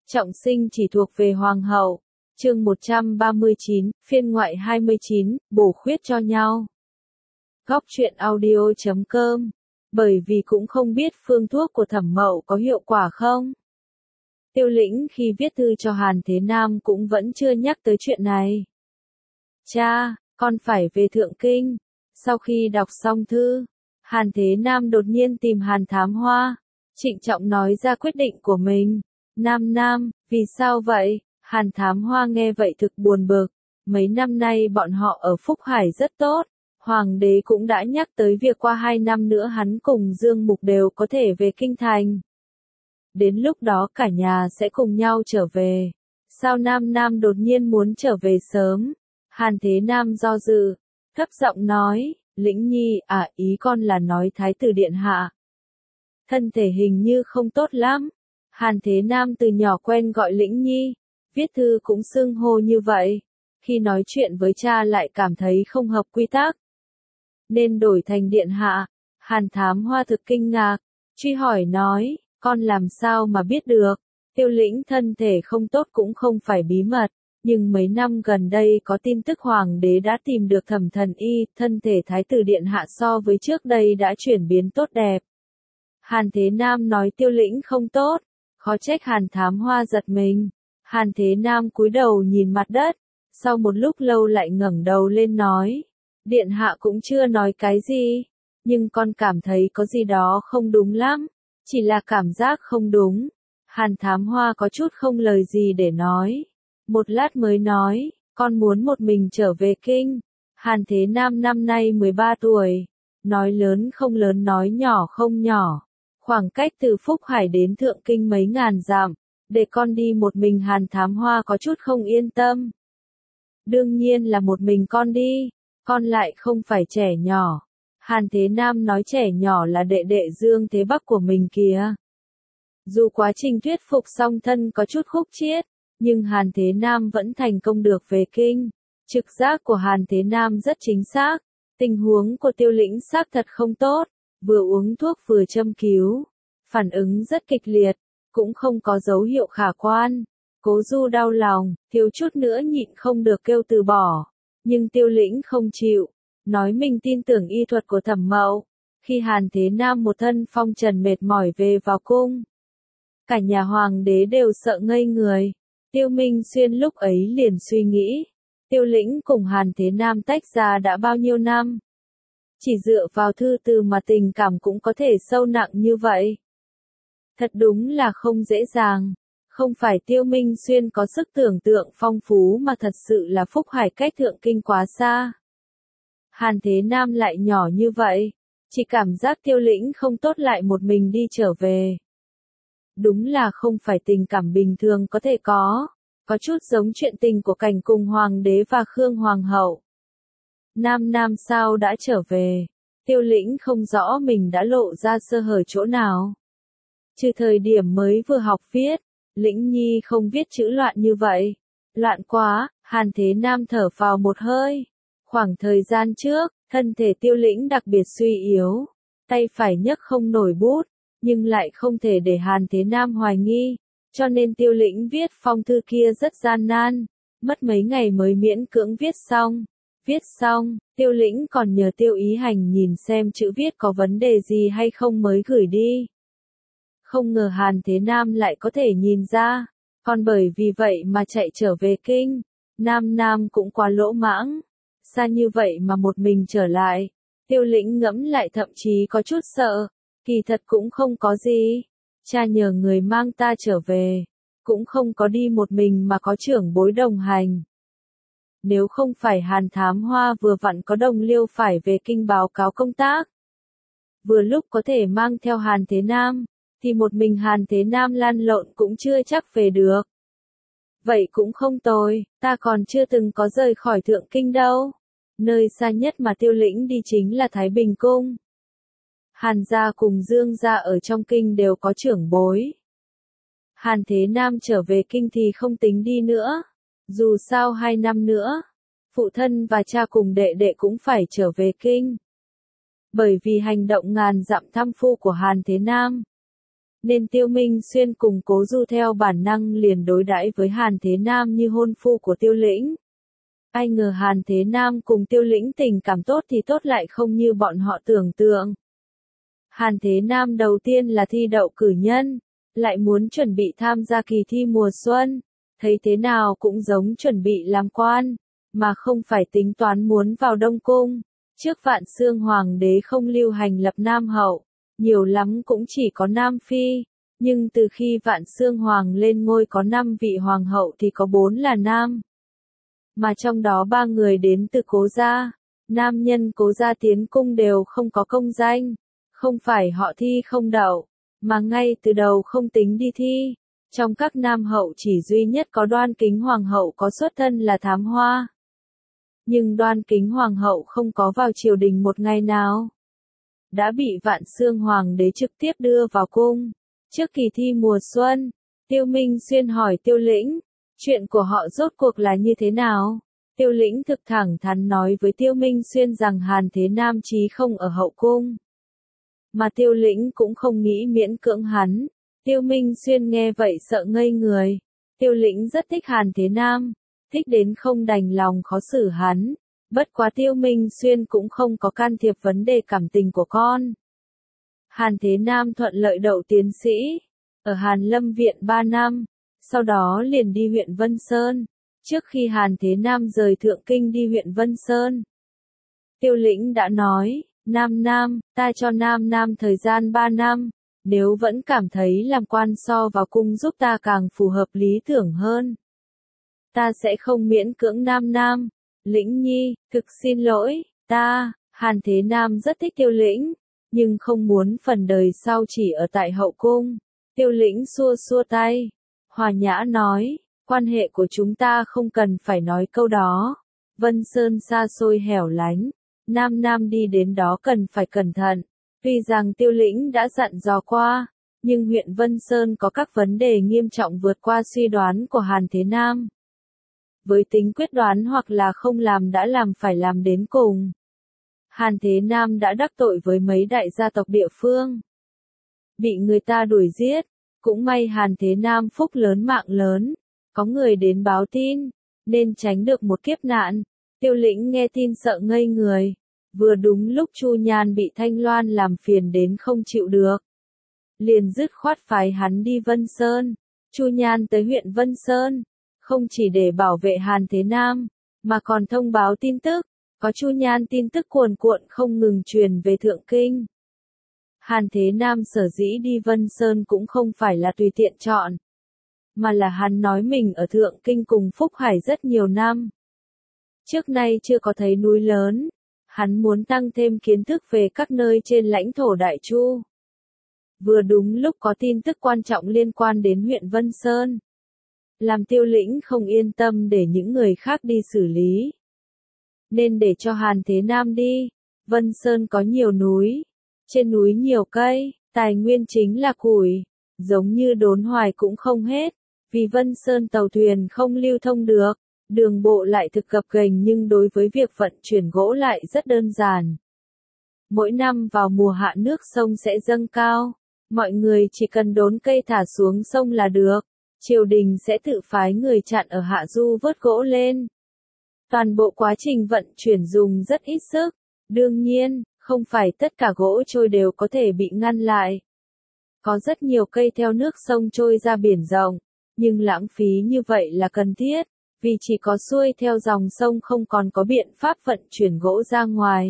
Trọng sinh chỉ thuộc về hoàng hậu. Chương 139, phiên ngoại 29, bổ khuyết cho nhau. Góc truyện audio.com. Bởi vì cũng không biết phương thuốc của Thẩm Mậu có hiệu quả không. Tiêu Lĩnh khi viết thư cho Hàn Thế Nam cũng vẫn chưa nhắc tới chuyện này. Cha, con phải về Thượng Kinh. Sau khi đọc xong thư, Hàn Thế Nam đột nhiên tìm Hàn Thám Hoa, trịnh trọng nói ra quyết định của mình. Nam, vì sao vậy? Hàn Thám Hoa nghe vậy thực buồn bực. Mấy năm nay bọn họ ở Phúc Hải rất tốt. Hoàng đế cũng đã nhắc tới việc qua 2 năm nữa hắn cùng Dương Mục đều có thể về Kinh Thành. Đến lúc đó cả nhà sẽ cùng nhau trở về. Sao Nam đột nhiên muốn trở về sớm? Hàn Thế Nam do dự, thấp giọng nói, Lĩnh Nhi, ý con là nói Thái tử điện hạ. Thân thể hình như không tốt lắm. Hàn Thế Nam từ nhỏ quen gọi Lĩnh Nhi, viết thư cũng xưng hô như vậy. Khi nói chuyện với cha lại cảm thấy không hợp quy tắc. Nên đổi thành điện hạ. Hàn Thám Hoa thực kinh ngạc, truy hỏi nói, con làm sao mà biết được? Tiêu Lĩnh thân thể không tốt cũng không phải bí mật, nhưng mấy năm gần đây có tin tức hoàng đế đã tìm được Thẩm Thần Y, thân thể Thái tử điện hạ so với trước đây đã chuyển biến tốt đẹp. Hàn Thế Nam nói Tiêu Lĩnh không tốt, khó trách Hàn Thám Hoa giật mình. Hàn Thế Nam cúi đầu nhìn mặt đất, sau một lúc lâu lại ngẩng đầu lên nói, điện hạ cũng chưa nói cái gì, nhưng con cảm thấy có gì đó không đúng lắm, chỉ là cảm giác không đúng. Hàn Thám Hoa có chút không lời gì để nói, một lát mới nói, con muốn một mình trở về kinh. Hàn Thế Nam năm nay 13 tuổi, nói lớn không lớn nói nhỏ không nhỏ, khoảng cách từ Phúc Hải đến Thượng Kinh mấy ngàn dặm, để con đi một mình. Hàn Thám Hoa có chút không yên tâm. Đương nhiên là một mình con đi, con lại không phải trẻ nhỏ. Hàn Thế Nam nói trẻ nhỏ là đệ đệ Dương Thế Bắc của mình kìa. Dù quá trình thuyết phục song thân có chút khúc chiết, nhưng Hàn Thế Nam vẫn thành công được về kinh. Trực giác của Hàn Thế Nam rất chính xác, tình huống của Tiêu Lĩnh xác thật không tốt, vừa uống thuốc vừa châm cứu, phản ứng rất kịch liệt, cũng không có dấu hiệu khả quan. Cố Du đau lòng, thiếu chút nữa nhịn không được kêu từ bỏ, nhưng Tiêu Lĩnh không chịu, nói mình tin tưởng y thuật của Thẩm Mậu. Khi Hàn Thế Nam một thân phong trần mệt mỏi về vào cung, cả nhà hoàng đế đều sợ ngây người. Tiêu Minh Xuyên lúc ấy liền suy nghĩ, Tiêu Lĩnh cùng Hàn Thế Nam tách ra đã bao nhiêu năm? Chỉ dựa vào thư từ mà tình cảm cũng có thể sâu nặng như vậy. Thật đúng là không dễ dàng. Không phải Tiêu Minh Xuyên có sức tưởng tượng phong phú mà thật sự là Phúc Hải cách Thượng Kinh quá xa. Hàn Thế Nam lại nhỏ như vậy, chỉ cảm giác Tiêu Lĩnh không tốt lại một mình đi trở về. Đúng là không phải tình cảm bình thường có thể có chút giống chuyện tình của Cảnh cùng Hoàng đế và Khương Hoàng hậu. Nam sao đã trở về? Tiêu Lĩnh không rõ mình đã lộ ra sơ hở chỗ nào. Trừ thời điểm mới vừa học viết, Lĩnh Nhi không viết chữ loạn như vậy. Loạn quá. Hàn Thế Nam thở phào một hơi. Khoảng thời gian trước, thân thể Tiêu Lĩnh đặc biệt suy yếu, tay phải nhấc không nổi bút, nhưng lại không thể để Hàn Thế Nam hoài nghi, cho nên Tiêu Lĩnh viết phong thư kia rất gian nan, mất mấy ngày mới miễn cưỡng viết xong. Viết xong, Tiêu Lĩnh còn nhờ Tiêu Ý Hành nhìn xem chữ viết có vấn đề gì hay không mới gửi đi. Không ngờ Hàn Thế Nam lại có thể nhìn ra, còn bởi vì vậy mà chạy trở về kinh. Nam cũng quá lỗ mãng, xa như vậy mà một mình trở lại. Tiêu Lĩnh ngẫm lại thậm chí có chút sợ, kỳ thật cũng không có gì. Cha nhờ người mang ta trở về, cũng không có đi một mình mà có trưởng bối đồng hành. Nếu không phải Hàn Thám Hoa vừa vặn có đồng liêu phải về kinh báo cáo công tác, vừa lúc có thể mang theo Hàn Thế Nam, thì một mình Hàn Thế Nam lăn lộn cũng chưa chắc về được. Vậy cũng không tồi, ta còn chưa từng có rời khỏi Thượng Kinh đâu. Nơi xa nhất mà Tiêu Lĩnh đi chính là Thái Bình Cung. Hàn gia cùng Dương gia ở trong kinh đều có trưởng bối. Hàn Thế Nam trở về kinh thì không tính đi nữa. Dù sao 2 năm nữa, phụ thân và cha cùng đệ đệ cũng phải trở về kinh. Bởi vì hành động ngàn dặm thăm phu của Hàn Thế Nam, nên Tiêu Minh Xuyên cùng Cố Du theo bản năng liền đối đãi với Hàn Thế Nam như hôn phu của Tiêu Lĩnh. Ai ngờ Hàn Thế Nam cùng Tiêu Lĩnh tình cảm tốt thì tốt lại không như bọn họ tưởng tượng. Hàn Thế Nam đầu tiên là thi đậu cử nhân, lại muốn chuẩn bị tham gia kỳ thi mùa xuân, thấy thế nào cũng giống chuẩn bị làm quan, mà không phải tính toán muốn vào Đông Cung. Trước Vạn Xương Hoàng đế không lưu hành lập Nam hậu, nhiều lắm cũng chỉ có Nam phi, nhưng từ khi Vạn Xương Hoàng lên ngôi có 5 vị hoàng hậu thì có 4 là nam. Mà trong đó 3 người đến từ Cố gia, nam nhân Cố gia tiến cung đều không có công danh, không phải họ thi không đậu, mà ngay từ đầu không tính đi thi. Trong các nam hậu chỉ duy nhất có Đoan Kính Hoàng hậu có xuất thân là Thám Hoa. Nhưng Đoan Kính Hoàng hậu không có vào triều đình một ngày nào, đã bị Vạn Xương Hoàng đế trực tiếp đưa vào cung. Trước kỳ thi mùa xuân, Tiêu Minh Xuyên hỏi Tiêu Lĩnh, chuyện của họ rốt cuộc là như thế nào? Tiêu Lĩnh thực thẳng thắn nói với Tiêu Minh Xuyên rằng Hàn Thế Nam chí không ở hậu cung. Mà Tiêu Lĩnh cũng không nghĩ miễn cưỡng hắn. Tiêu Minh Xuyên nghe vậy sợ ngây người. Tiêu Lĩnh rất thích Hàn Thế Nam, thích đến không đành lòng khó xử hắn. Bất quá Tiêu Minh Xuyên cũng không có can thiệp vấn đề cảm tình của con. Hàn Thế Nam thuận lợi đậu tiến sĩ, ở Hàn Lâm Viện 3 năm, sau đó liền đi huyện Vân Sơn. Trước khi Hàn Thế Nam rời Thượng Kinh đi huyện Vân Sơn, Tiêu Lĩnh đã nói, Nam, ta cho Nam thời gian 3 năm, nếu vẫn cảm thấy làm quan so vào cung giúp ta càng phù hợp lý tưởng hơn, ta sẽ không miễn cưỡng Nam. Lĩnh nhi, thực xin lỗi, Hàn Thế Nam rất thích Tiêu Lĩnh, nhưng không muốn phần đời sau chỉ ở tại hậu cung. Tiêu Lĩnh xua xua tay, hòa nhã nói, quan hệ của chúng ta không cần phải nói câu đó. Vân Sơn xa xôi hẻo lánh, Nam đi đến đó cần phải cẩn thận. Tuy rằng Tiêu Lĩnh đã dặn dò qua, nhưng huyện Vân Sơn có các vấn đề nghiêm trọng vượt qua suy đoán của Hàn Thế Nam. Với tính quyết đoán hoặc là không làm đã làm phải làm đến cùng, Hàn Thế Nam đã đắc tội với mấy đại gia tộc địa phương, bị người ta đuổi giết. Cũng may Hàn Thế Nam phúc lớn mạng lớn, có người đến báo tin, nên tránh được một kiếp nạn. Tiêu Lĩnh nghe tin sợ ngây người, vừa đúng lúc Chu Nhan bị Thanh Loan làm phiền đến không chịu được, liền dứt khoát phái hắn đi Vân Sơn. Chu Nhan tới huyện Vân Sơn, không chỉ để bảo vệ Hàn Thế Nam, mà còn thông báo tin tức. Có Chu Nhan tin tức cuồn cuộn không ngừng truyền về Thượng Kinh. Hàn Thế Nam sở dĩ đi Vân Sơn cũng không phải là tùy tiện chọn, mà là hắn nói mình ở Thượng Kinh cùng Phúc Hải rất nhiều năm, trước nay chưa có thấy núi lớn, hắn muốn tăng thêm kiến thức về các nơi trên lãnh thổ Đại Chu. Vừa đúng lúc có tin tức quan trọng liên quan đến huyện Vân Sơn, làm Tiêu Lĩnh không yên tâm để những người khác đi xử lý, nên để cho Hàn Thế Nam đi. Vân Sơn có nhiều núi, trên núi nhiều cây, tài nguyên chính là củi, giống như Đốn Hoài cũng không hết, vì Vân Sơn tàu thuyền không lưu thông được, đường bộ lại thực gập ghềnh nhưng đối với việc vận chuyển gỗ lại rất đơn giản. Mỗi năm vào mùa hạ nước sông sẽ dâng cao, mọi người chỉ cần đốn cây thả xuống sông là được, triều đình sẽ tự phái người chặn ở hạ du vớt gỗ lên. Toàn bộ quá trình vận chuyển dùng rất ít sức, đương nhiên, không phải tất cả gỗ trôi đều có thể bị ngăn lại. Có rất nhiều cây theo nước sông trôi ra biển rộng, nhưng lãng phí như vậy là cần thiết, vì chỉ có xuôi theo dòng sông không còn có biện pháp vận chuyển gỗ ra ngoài.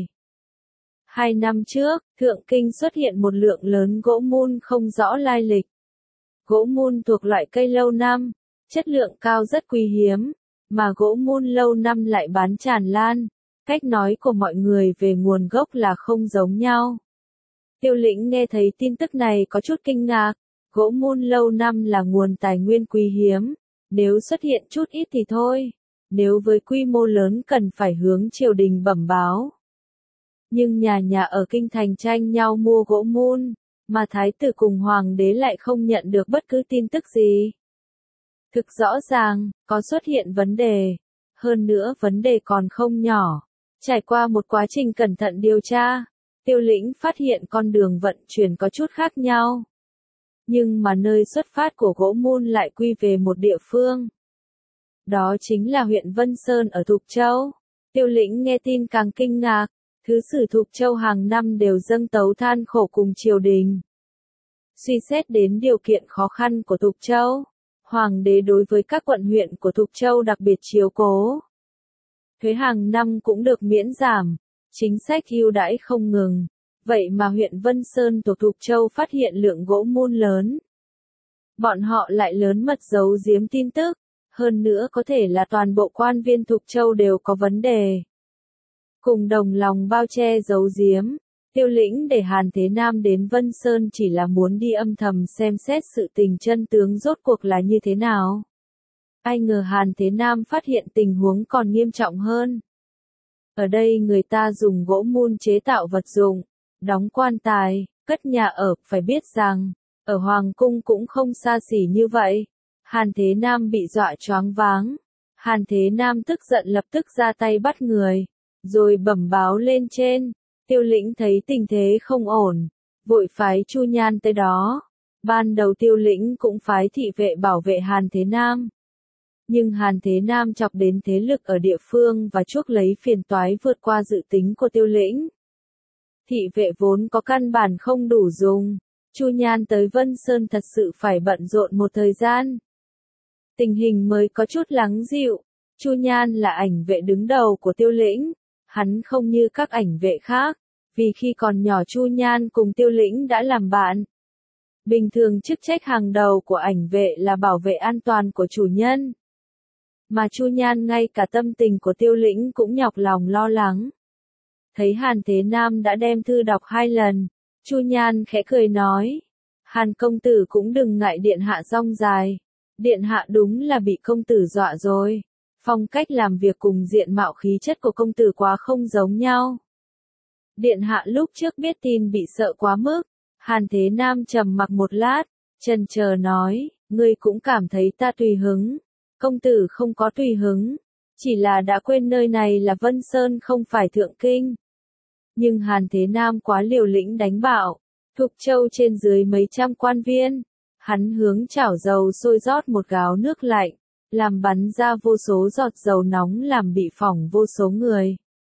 2 năm trước, Thượng Kinh xuất hiện một lượng lớn gỗ mun không rõ lai lịch. Gỗ mun thuộc loại cây lâu năm, chất lượng cao rất quý hiếm, mà gỗ mun lâu năm lại bán tràn lan. Cách nói của mọi người về nguồn gốc là không giống nhau. Tiêu Lĩnh nghe thấy tin tức này có chút kinh ngạc, gỗ mun lâu năm là nguồn tài nguyên quý hiếm, nếu xuất hiện chút ít thì thôi, nếu với quy mô lớn cần phải hướng triều đình bẩm báo. Nhưng nhà ở kinh thành tranh nhau mua gỗ mun, mà thái tử cùng hoàng đế lại không nhận được bất cứ tin tức gì. Thực rõ ràng, có xuất hiện vấn đề, hơn nữa vấn đề còn không nhỏ. Trải qua một quá trình cẩn thận điều tra, Tiêu Lĩnh phát hiện con đường vận chuyển có chút khác nhau. Nhưng mà nơi xuất phát của gỗ mun lại quy về một địa phương. Đó chính là huyện Vân Sơn ở Thục Châu. Tiêu Lĩnh nghe tin càng kinh ngạc, thứ sử Thục Châu hàng năm đều dâng tấu than khổ cùng triều đình. Suy xét đến điều kiện khó khăn của Thục Châu, Hoàng đế đối với các quận huyện của Thục Châu đặc biệt chiếu cố. Thuế hàng năm cũng được miễn giảm, chính sách ưu đãi không ngừng. Vậy mà huyện Vân Sơn thuộc Thục Châu phát hiện lượng gỗ mun lớn. Bọn họ lại lớn mật giấu giếm tin tức, hơn nữa có thể là toàn bộ quan viên Thục Châu đều có vấn đề. Cùng đồng lòng bao che giấu giếm, Tiêu Lĩnh để Hàn Thế Nam đến Vân Sơn chỉ là muốn đi âm thầm xem xét sự tình chân tướng rốt cuộc là như thế nào. Ai ngờ Hàn Thế Nam phát hiện tình huống còn nghiêm trọng hơn. Ở đây người ta dùng gỗ mun chế tạo vật dụng, đóng quan tài, cất nhà ở, phải biết rằng, ở Hoàng cung cũng không xa xỉ như vậy. Hàn Thế Nam bị dọa choáng váng. Hàn Thế Nam tức giận lập tức ra tay bắt người, rồi bẩm báo lên trên. Tiêu Lĩnh thấy tình thế không ổn, vội phái Chu Nhan tới đó. Ban đầu Tiêu Lĩnh cũng phái thị vệ bảo vệ Hàn Thế Nam. Nhưng Hàn Thế Nam chọc đến thế lực ở địa phương và chuốc lấy phiền toái vượt qua dự tính của Tiêu Lĩnh. Thị vệ vốn có căn bản không đủ dùng, Chu Nhan tới Vân Sơn thật sự phải bận rộn một thời gian. Tình hình mới có chút lắng dịu. Chu Nhan là ảnh vệ đứng đầu của Tiêu Lĩnh, hắn không như các ảnh vệ khác, vì khi còn nhỏ Chu Nhan cùng Tiêu Lĩnh đã làm bạn. Bình thường chức trách hàng đầu của ảnh vệ là bảo vệ an toàn của chủ nhân. Mà Chu Nhan ngay cả tâm tình của Tiêu Lĩnh cũng nhọc lòng lo lắng. Thấy Hàn Thế Nam đã đem thư đọc 2 lần, Chu Nhan khẽ cười nói, Hàn công tử cũng đừng ngại điện hạ rong dài. Điện hạ đúng là bị công tử dọa rồi. Phong cách làm việc cùng diện mạo khí chất của công tử quá không giống nhau. Điện hạ lúc trước biết tin bị sợ quá mức. Hàn Thế Nam trầm mặc một lát, chần chờ nói, ngươi cũng cảm thấy ta tùy hứng. Công tử không có tùy hứng, chỉ là đã quên nơi này là Vân Sơn không phải Thượng Kinh. Nhưng Hàn Thế Nam quá liều lĩnh đánh bạo, Thục Châu trên dưới mấy trăm quan viên. Hắn hướng chảo dầu sôi rót một gáo nước lạnh, làm bắn ra vô số giọt dầu nóng làm bị phỏng vô số người.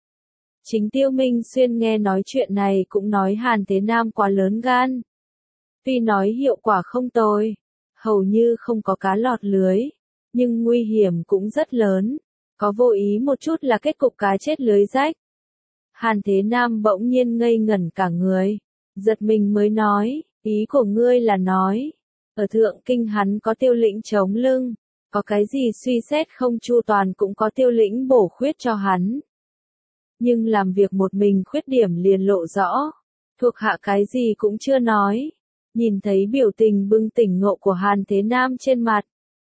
Chính Tiêu Minh Xuyên nghe nói chuyện này cũng nói Hàn Thế Nam quá lớn gan. Tuy nói hiệu quả không tồi, hầu như không có cá lọt lưới, nhưng nguy hiểm cũng rất lớn, có vô ý một chút là kết cục cá chết lưới rách. Hàn Thế Nam bỗng nhiên ngây ngẩn cả người, giật mình mới nói, ý của ngươi là nói, ở Thượng Kinh hắn có Tiêu Lĩnh chống lưng, có cái gì suy xét không chu toàn cũng có Tiêu Lĩnh bổ khuyết cho hắn. Nhưng làm việc một mình khuyết điểm liền lộ rõ, thuộc hạ cái gì cũng chưa nói. Nhìn thấy biểu tình bừng tỉnh ngộ của Hàn Thế Nam trên mặt,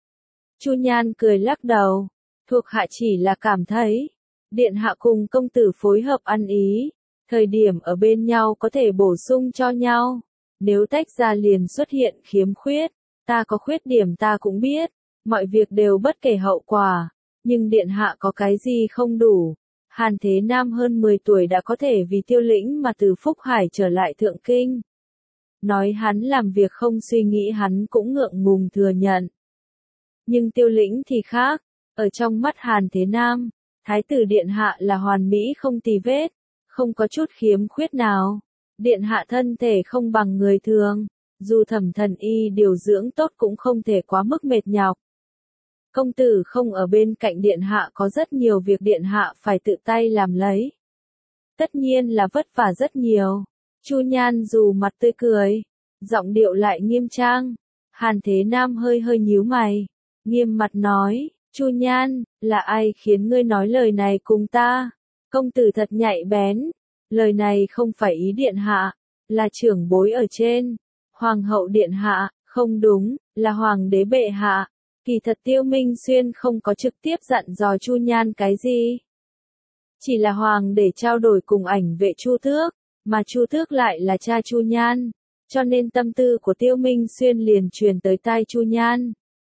Chu Nhan cười lắc đầu, thuộc hạ chỉ là cảm thấy, điện hạ cùng công tử phối hợp ăn ý, thời điểm ở bên nhau có thể bổ sung cho nhau. Nếu tách ra liền xuất hiện khiếm khuyết, ta có khuyết điểm ta cũng biết, mọi việc đều bất kể hậu quả, nhưng điện hạ có cái gì không đủ. Hàn Thế Nam hơn 10 tuổi đã có thể vì Tiêu Lĩnh mà từ Phúc Hải trở lại Thượng Kinh. Nói hắn làm việc không suy nghĩ hắn cũng ngượng ngùng thừa nhận. Nhưng Tiêu Lĩnh thì khác, ở trong mắt Hàn Thế Nam, Thái tử điện hạ là hoàn mỹ không tì vết, không có chút khiếm khuyết nào. Điện hạ thân thể không bằng người thường, dù Thẩm Thần Y điều dưỡng tốt cũng không thể quá mức mệt nhọc. Công tử không ở bên cạnh điện hạ có rất nhiều việc điện hạ phải tự tay làm lấy. Tất nhiên là vất vả rất nhiều. Chu Nhan dù mặt tươi cười, giọng điệu lại nghiêm trang. Hàn Thế Nam hơi hơi nhíu mày, nghiêm mặt nói, Chu Nhan, là ai khiến ngươi nói lời này cùng ta? Công tử thật nhạy bén. Lời này không phải ý điện hạ, là trưởng bối ở trên. Hoàng hậu điện hạ, không đúng, là hoàng đế bệ hạ. Kỳ thật Tiêu Minh Xuyên không có trực tiếp dặn dò Chu Nhan cái gì. Chỉ là hoàng để trao đổi cùng ảnh vệ Chu Tước, mà Chu Tước lại là cha Chu Nhan, cho nên tâm tư của Tiêu Minh Xuyên liền truyền tới tai Chu Nhan.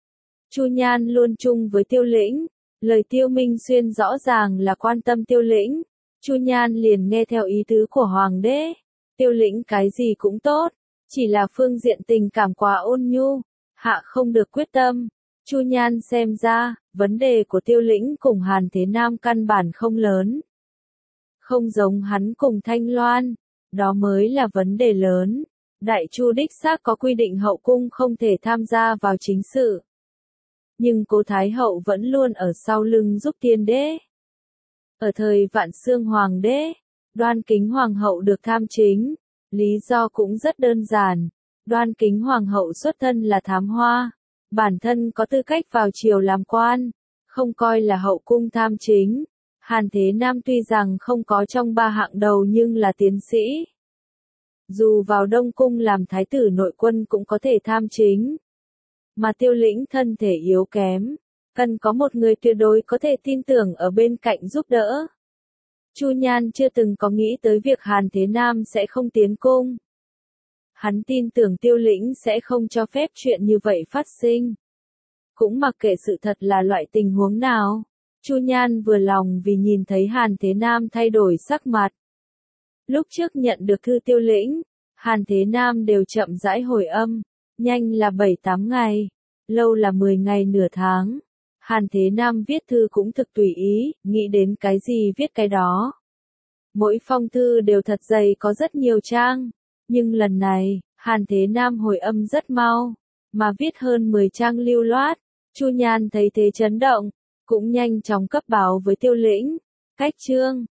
Chu Nhan luôn chung với Tiêu Lĩnh, lời Tiêu Minh Xuyên rõ ràng là quan tâm Tiêu Lĩnh. Chu Nhan liền nghe theo ý tứ của hoàng đế. Tiêu Lĩnh cái gì cũng tốt, Chỉ là phương diện tình cảm quá ôn nhu, hạ không được quyết tâm. Chu Nhan xem ra, vấn đề của Tiêu Lĩnh cùng Hàn Thế Nam căn bản không lớn. Không giống hắn cùng Thanh Loan, đó mới là vấn đề lớn. Đại Chu đích xác có quy định hậu cung không thể tham gia vào chính sự. Nhưng Cố Thái Hậu vẫn luôn ở sau lưng giúp Tiên Đế. Ở thời Vạn Xương Hoàng đế, Đoan Kính Hoàng hậu được tham chính, lý do cũng rất đơn giản. Đoan Kính Hoàng hậu xuất thân là thám hoa, bản thân có tư cách vào triều làm quan, không coi là hậu cung tham chính. Hàn Thế Nam tuy rằng không có trong ba hạng đầu nhưng là tiến sĩ. Dù vào Đông Cung làm thái tử nội quân cũng có thể tham chính. Mà Tiêu Lĩnh thân thể yếu kém, cần có một người tuyệt đối có thể tin tưởng ở bên cạnh giúp đỡ. Chu Nhan chưa từng có nghĩ tới việc Hàn Thế Nam sẽ không tiến cung. Hắn tin tưởng Tiêu Lĩnh sẽ không cho phép chuyện như vậy phát sinh. Cũng mặc kệ sự thật là loại tình huống nào, Chu Nhan vừa lòng vì nhìn thấy Hàn Thế Nam thay đổi sắc mặt. Lúc trước nhận được thư Tiêu Lĩnh, Hàn Thế Nam đều chậm rãi hồi âm, nhanh là 7-8 ngày, lâu là 10 ngày nửa tháng. Hàn Thế Nam viết thư cũng thực tùy ý, nghĩ đến cái gì viết cái đó. Mỗi phong thư đều thật dày có rất nhiều trang, nhưng lần này, Hàn Thế Nam hồi âm rất mau, mà viết hơn 10 trang lưu loát. Chu Nhan thấy thế chấn động, cũng nhanh chóng cấp báo với Tiêu Lĩnh. Cách chương